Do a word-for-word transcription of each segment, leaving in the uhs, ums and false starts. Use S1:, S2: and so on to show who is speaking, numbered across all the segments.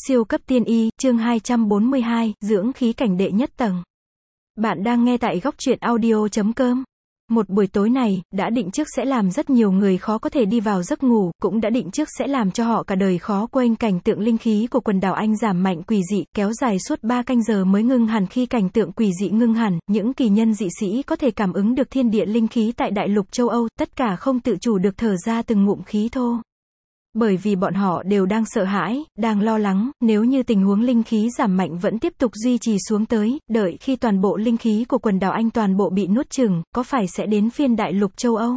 S1: Siêu cấp tiên y, chương hai trăm bốn mươi hai, dưỡng khí cảnh đệ nhất tầng. Bạn đang nghe tại góc truyện audio chấm com. Một buổi tối này, đã định trước sẽ làm rất nhiều người khó có thể đi vào giấc ngủ, cũng đã định trước sẽ làm cho họ cả đời khó quên cảnh tượng linh khí của quần đảo Anh giảm mạnh quỷ dị, kéo dài suốt ba canh giờ mới ngưng hẳn. Khi cảnh tượng quỷ dị ngưng hẳn, những kỳ nhân dị sĩ có thể cảm ứng được thiên địa linh khí tại đại lục châu Âu, tất cả không tự chủ được thở ra từng ngụm khí thô. Bởi vì bọn họ đều đang sợ hãi, đang lo lắng, nếu như tình huống linh khí giảm mạnh vẫn tiếp tục duy trì xuống tới, đợi khi toàn bộ linh khí của quần đảo Anh toàn bộ bị nuốt chửng, có phải sẽ đến phiên đại lục châu Âu?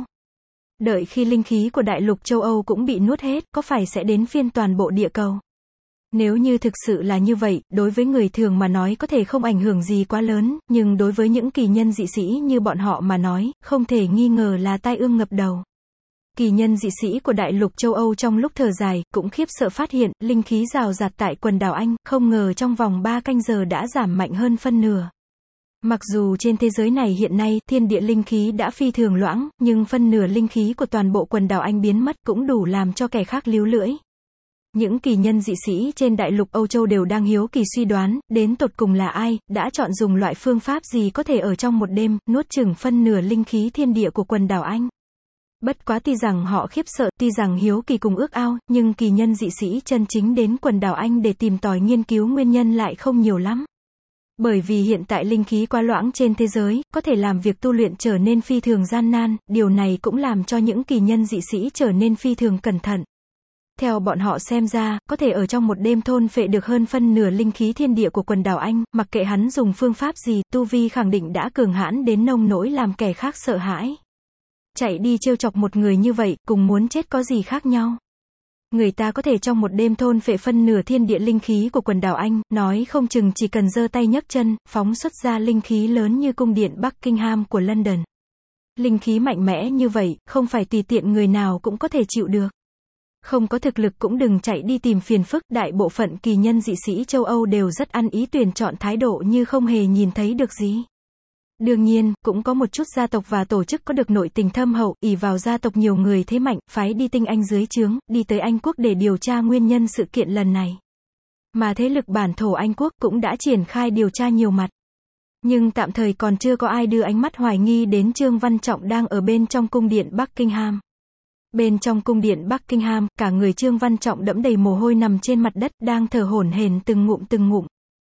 S1: Đợi khi linh khí của đại lục châu Âu cũng bị nuốt hết, có phải sẽ đến phiên toàn bộ địa cầu? Nếu như thực sự là như vậy, đối với người thường mà nói có thể không ảnh hưởng gì quá lớn, nhưng đối với những kỳ nhân dị sĩ như bọn họ mà nói, không thể nghi ngờ là tai ương ngập đầu. Kỳ nhân dị sĩ của đại lục châu Âu trong lúc thở dài, cũng khiếp sợ phát hiện, linh khí rào rạt tại quần đảo Anh, không ngờ trong vòng ba canh giờ đã giảm mạnh hơn phân nửa. Mặc dù trên thế giới này hiện nay, thiên địa linh khí đã phi thường loãng, nhưng phân nửa linh khí của toàn bộ quần đảo Anh biến mất cũng đủ làm cho kẻ khác líu lưỡi. Những kỳ nhân dị sĩ trên đại lục Âu Châu đều đang hiếu kỳ suy đoán, đến tột cùng là ai, đã chọn dùng loại phương pháp gì có thể ở trong một đêm, nuốt chửng phân nửa linh khí thiên địa của quần đảo Anh. Bất quá tuy rằng họ khiếp sợ, tuy rằng hiếu kỳ cùng ước ao, nhưng kỳ nhân dị sĩ chân chính đến quần đảo Anh để tìm tòi nghiên cứu nguyên nhân lại không nhiều lắm. Bởi vì hiện tại linh khí quá loãng trên thế giới, có thể làm việc tu luyện trở nên phi thường gian nan, điều này cũng làm cho những kỳ nhân dị sĩ trở nên phi thường cẩn thận. Theo bọn họ xem ra, có thể ở trong một đêm thôn phệ được hơn phân nửa linh khí thiên địa của quần đảo Anh, mặc kệ hắn dùng phương pháp gì, tu vi khẳng định đã cường hãn đến nông nỗi làm kẻ khác sợ hãi. Chạy đi trêu chọc một người như vậy, cùng muốn chết có gì khác nhau. Người ta có thể trong một đêm thôn phệ phân nửa thiên địa linh khí của quần đảo Anh, nói không chừng chỉ cần giơ tay nhấc chân, phóng xuất ra linh khí lớn như cung điện Buckingham của London. Linh khí mạnh mẽ như vậy, không phải tùy tiện người nào cũng có thể chịu được. Không có thực lực cũng đừng chạy đi tìm phiền phức, đại bộ phận kỳ nhân dị sĩ châu Âu đều rất ăn ý tuyển chọn thái độ như không hề nhìn thấy được gì. Đương nhiên, cũng có một chút gia tộc và tổ chức có được nội tình thâm hậu, ỷ vào gia tộc nhiều người thế mạnh, phái đi tinh anh dưới trướng, đi tới Anh quốc để điều tra nguyên nhân sự kiện lần này. Mà thế lực bản thổ Anh quốc cũng đã triển khai điều tra nhiều mặt. Nhưng tạm thời còn chưa có ai đưa ánh mắt hoài nghi đến Trương Văn Trọng đang ở bên trong cung điện Buckingham. Bên trong cung điện Buckingham, cả người Trương Văn Trọng đẫm đầy mồ hôi nằm trên mặt đất, đang thở hổn hển từng ngụm từng ngụm.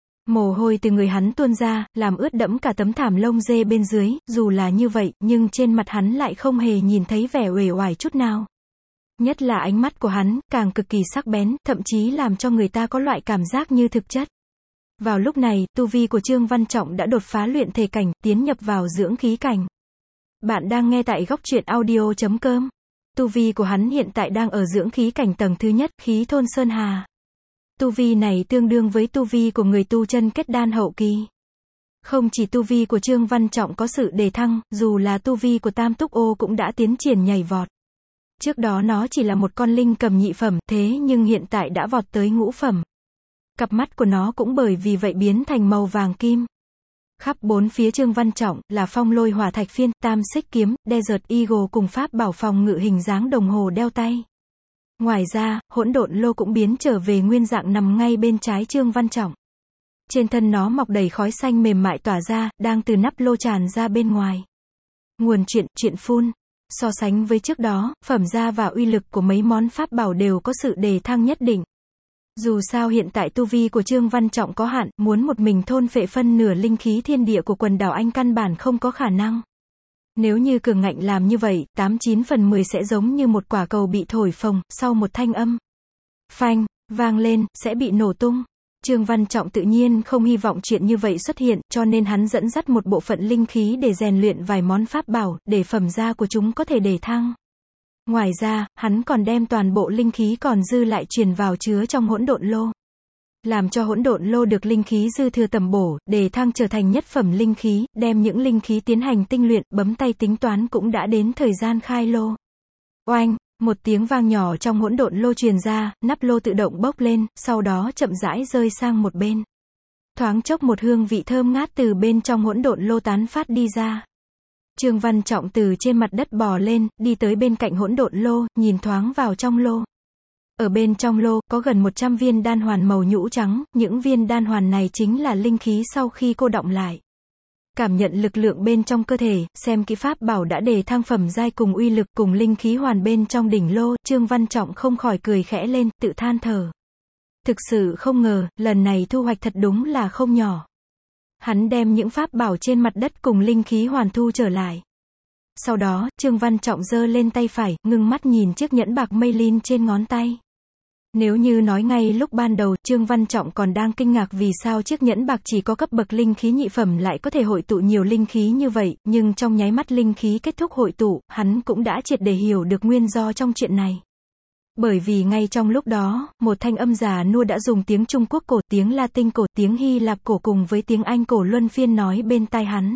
S1: Mồ hôi từ người hắn tuôn ra, làm ướt đẫm cả tấm thảm lông dê bên dưới, dù là như vậy, nhưng trên mặt hắn lại không hề nhìn thấy vẻ uể oải chút nào. Nhất là ánh mắt của hắn, càng cực kỳ sắc bén, thậm chí làm cho người ta có loại cảm giác như thực chất. Vào lúc này, tu vi của Trương Văn Trọng đã đột phá luyện thể cảnh, tiến nhập vào dưỡng khí cảnh. Bạn đang nghe tại góc truyện audio chấm com. Tu vi của hắn hiện tại đang ở dưỡng khí cảnh tầng thứ nhất, khí thôn sơn hà. Tu vi này tương đương với tu vi của người tu chân kết đan hậu kỳ. Không chỉ tu vi của Trương Văn Trọng có sự đề thăng, dù là tu vi của Tam Túc Ô cũng đã tiến triển nhảy vọt. Trước đó nó chỉ là một con linh cầm nhị phẩm, thế nhưng hiện tại đã vọt tới ngũ phẩm. Cặp mắt của nó cũng bởi vì vậy biến thành màu vàng kim. Khắp bốn phía Trương Văn Trọng là phong lôi hỏa thạch phiên, tam xích kiếm, Desert Eagle cùng pháp bảo phòng ngự hình dáng đồng hồ đeo tay. Ngoài ra, hỗn độn lô cũng biến trở về nguyên dạng nằm ngay bên trái Trương Văn Trọng. Trên thân nó mọc đầy khói xanh mềm mại tỏa ra, đang từ nắp lô tràn ra bên ngoài. Nguồn chuyện, chuyện phun. So sánh với trước đó, phẩm gia và uy lực của mấy món pháp bảo đều có sự đề thăng nhất định. Dù sao hiện tại tu vi của Trương Văn Trọng có hạn, muốn một mình thôn phệ phân nửa linh khí thiên địa của quần đảo Anh căn bản không có khả năng. Nếu như cường ngạnh làm như vậy, tám chín phần mười sẽ giống như một quả cầu bị thổi phồng, sau một thanh âm phanh, vang lên, sẽ bị nổ tung. Trương Văn Trọng tự nhiên không hy vọng chuyện như vậy xuất hiện, cho nên hắn dẫn dắt một bộ phận linh khí để rèn luyện vài món pháp bảo, để phẩm gia của chúng có thể đề thăng. Ngoài ra, hắn còn đem toàn bộ linh khí còn dư lại truyền vào chứa trong hỗn độn lô. Làm cho hỗn độn lô được linh khí dư thừa tầm bổ, đề thăng trở thành nhất phẩm linh khí, đem những linh khí tiến hành tinh luyện, bấm tay tính toán cũng đã đến thời gian khai lô. Oanh, một tiếng vang nhỏ trong hỗn độn lô truyền ra, nắp lô tự động bốc lên, sau đó chậm rãi rơi sang một bên. Thoáng chốc một hương vị thơm ngát từ bên trong hỗn độn lô tán phát đi ra. Trương Văn Trọng từ trên mặt đất bò lên, đi tới bên cạnh hỗn độn lô, nhìn thoáng vào trong lô. Ở bên trong lô, có gần một trăm viên đan hoàn màu nhũ trắng, những viên đan hoàn này chính là linh khí sau khi cô đọng lại. Cảm nhận lực lượng bên trong cơ thể, xem kỹ pháp bảo đã đề thăng phẩm giai cùng uy lực cùng linh khí hoàn bên trong đỉnh lô, Trương Văn Trọng không khỏi cười khẽ lên, tự than thở. Thực sự không ngờ, lần này thu hoạch thật đúng là không nhỏ. Hắn đem những pháp bảo trên mặt đất cùng linh khí hoàn thu trở lại. Sau đó, Trương Văn Trọng giơ lên tay phải, ngưng mắt nhìn chiếc nhẫn bạc mây linh trên ngón tay. Nếu như nói ngay lúc ban đầu, Trương Văn Trọng còn đang kinh ngạc vì sao chiếc nhẫn bạc chỉ có cấp bậc linh khí nhị phẩm lại có thể hội tụ nhiều linh khí như vậy, nhưng trong nháy mắt linh khí kết thúc hội tụ, hắn cũng đã triệt để hiểu được nguyên do trong chuyện này. Bởi vì ngay trong lúc đó, một thanh âm già nua đã dùng tiếng Trung Quốc cổ, tiếng Latin cổ, tiếng Hy Lạp cổ cùng với tiếng Anh cổ luân phiên nói bên tai hắn.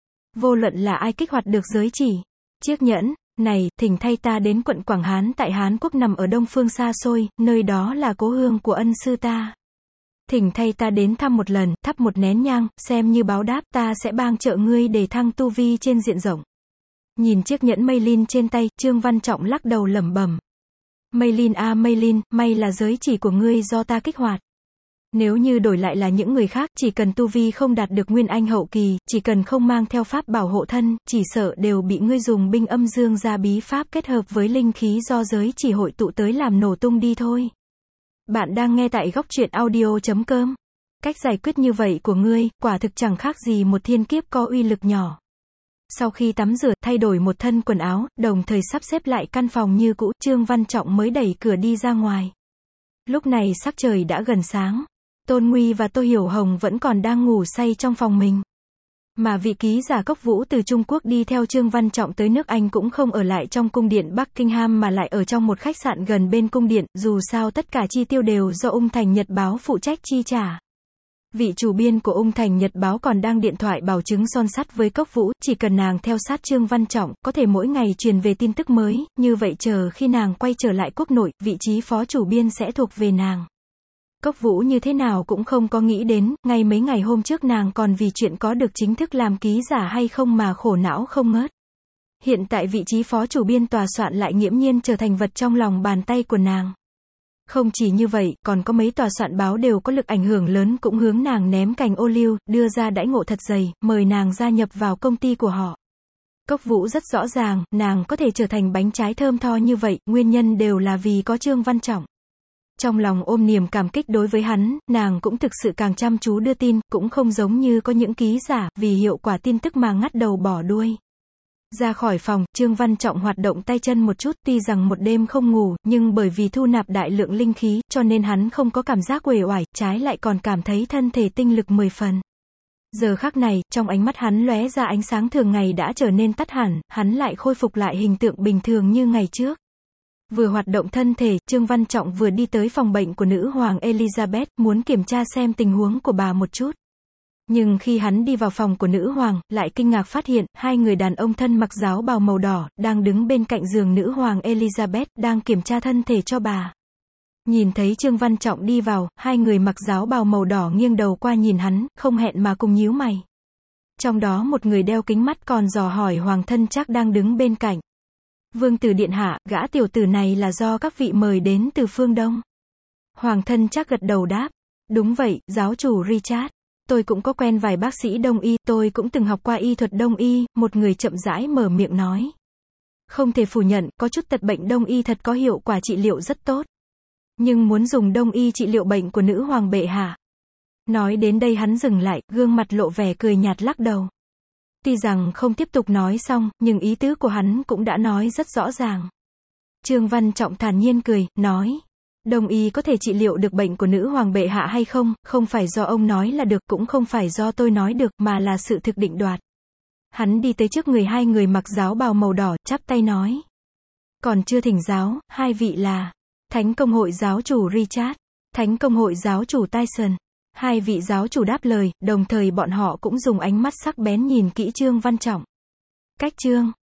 S1: Vô luận là ai kích hoạt được giới chỉ, chiếc nhẫn này, thỉnh thay ta đến quận Quảng Hán tại Hán Quốc nằm ở đông phương xa xôi, nơi đó là cố hương của ân sư ta. Thỉnh thay ta đến thăm một lần, thắp một nén nhang, xem như báo đáp, ta sẽ bang trợ ngươi để thăng tu vi trên diện rộng. Nhìn chiếc nhẫn mây linh trên tay, Trương Văn Trọng lắc đầu lẩm bẩm. Mây linh a mây linh, may là giới chỉ của ngươi do ta kích hoạt. Nếu như đổi lại là những người khác, chỉ cần tu vi không đạt được nguyên anh hậu kỳ, chỉ cần không mang theo pháp bảo hộ thân, chỉ sợ đều bị ngươi dùng binh âm dương gia bí pháp kết hợp với linh khí do giới chỉ hội tụ tới làm nổ tung đi thôi. Bạn đang nghe tại góc truyện audio chấm com. Cách giải quyết như vậy của ngươi, quả thực chẳng khác gì một thiên kiếp có uy lực nhỏ. Sau khi tắm rửa, thay đổi một thân quần áo, đồng thời sắp xếp lại căn phòng như cũ, Trương Văn Trọng mới đẩy cửa đi ra ngoài. Lúc này sắc trời đã gần sáng. Tôn Nguy và Tô Hiểu Hồng vẫn còn đang ngủ say trong phòng mình. Mà vị ký giả Cốc Vũ từ Trung Quốc đi theo Trương Văn Trọng tới nước Anh cũng không ở lại trong cung điện Buckingham mà lại ở trong một khách sạn gần bên cung điện, dù sao tất cả chi tiêu đều do Ung Thành Nhật Báo phụ trách chi trả. Vị chủ biên của Ung Thành Nhật Báo còn đang điện thoại bảo chứng son sắt với Cốc Vũ, chỉ cần nàng theo sát Trương Văn Trọng, có thể mỗi ngày truyền về tin tức mới, như vậy chờ khi nàng quay trở lại quốc nội, vị trí phó chủ biên sẽ thuộc về nàng. Cốc Vũ như thế nào cũng không có nghĩ đến, ngay mấy ngày hôm trước nàng còn vì chuyện có được chính thức làm ký giả hay không mà khổ não không ngớt. Hiện tại vị trí phó chủ biên tòa soạn lại nghiễm nhiên trở thành vật trong lòng bàn tay của nàng. Không chỉ như vậy, còn có mấy tòa soạn báo đều có lực ảnh hưởng lớn cũng hướng nàng ném cành ô liu, đưa ra đãi ngộ thật dày, mời nàng gia nhập vào công ty của họ. Cốc Vũ rất rõ ràng, nàng có thể trở thành bánh trái thơm tho như vậy, nguyên nhân đều là vì có Trương Văn Trọng. Trong lòng ôm niềm cảm kích đối với hắn, nàng cũng thực sự càng chăm chú đưa tin, cũng không giống như có những ký giả, vì hiệu quả tin tức mà ngắt đầu bỏ đuôi. Ra khỏi phòng, Trương Văn Trọng hoạt động tay chân một chút, tuy rằng một đêm không ngủ, nhưng bởi vì thu nạp đại lượng linh khí, cho nên hắn không có cảm giác uể oải, trái lại còn cảm thấy thân thể tinh lực mười phần. Giờ khắc này, trong ánh mắt hắn lóe ra ánh sáng thường ngày đã trở nên tắt hẳn, hắn lại khôi phục lại hình tượng bình thường như ngày trước. Vừa hoạt động thân thể, Trương Văn Trọng vừa đi tới phòng bệnh của nữ hoàng Elizabeth, muốn kiểm tra xem tình huống của bà một chút. Nhưng khi hắn đi vào phòng của nữ hoàng, lại kinh ngạc phát hiện, hai người đàn ông thân mặc giáo bào màu đỏ, đang đứng bên cạnh giường nữ hoàng Elizabeth, đang kiểm tra thân thể cho bà. Nhìn thấy Trương Văn Trọng đi vào, hai người mặc giáo bào màu đỏ nghiêng đầu qua nhìn hắn, không hẹn mà cùng nhíu mày. Trong đó một người đeo kính mắt còn dò hỏi hoàng thân Trác đang đứng bên cạnh. Vương tử điện hạ, gã tiểu tử này là do các vị mời đến từ phương Đông. Hoàng thân Trác gật đầu đáp. Đúng vậy, giáo chủ Richard. Tôi cũng có quen vài bác sĩ đông y, tôi cũng từng học qua y thuật đông y, một người chậm rãi mở miệng nói. Không thể phủ nhận, có chút tật bệnh đông y thật có hiệu quả trị liệu rất tốt. Nhưng muốn dùng đông y trị liệu bệnh của nữ hoàng bệ hạ. Nói đến đây hắn dừng lại, gương mặt lộ vẻ cười nhạt lắc đầu. Tuy rằng không tiếp tục nói xong, nhưng ý tứ của hắn cũng đã nói rất rõ ràng. Trương Văn Trọng thản nhiên cười, nói. Đông y có thể trị liệu được bệnh của nữ hoàng bệ hạ hay không, không phải do ông nói là được, cũng không phải do tôi nói được, mà là sự thực định đoạt. Hắn đi tới trước người hai người mặc giáo bào màu đỏ, chắp tay nói. Còn chưa thỉnh giáo, hai vị là Thánh Công hội giáo chủ Richard, Thánh Công hội giáo chủ Tyson. Hai vị giáo chủ đáp lời, đồng thời bọn họ cũng dùng ánh mắt sắc bén nhìn kỹ Trương Văn Trọng. Cách Trương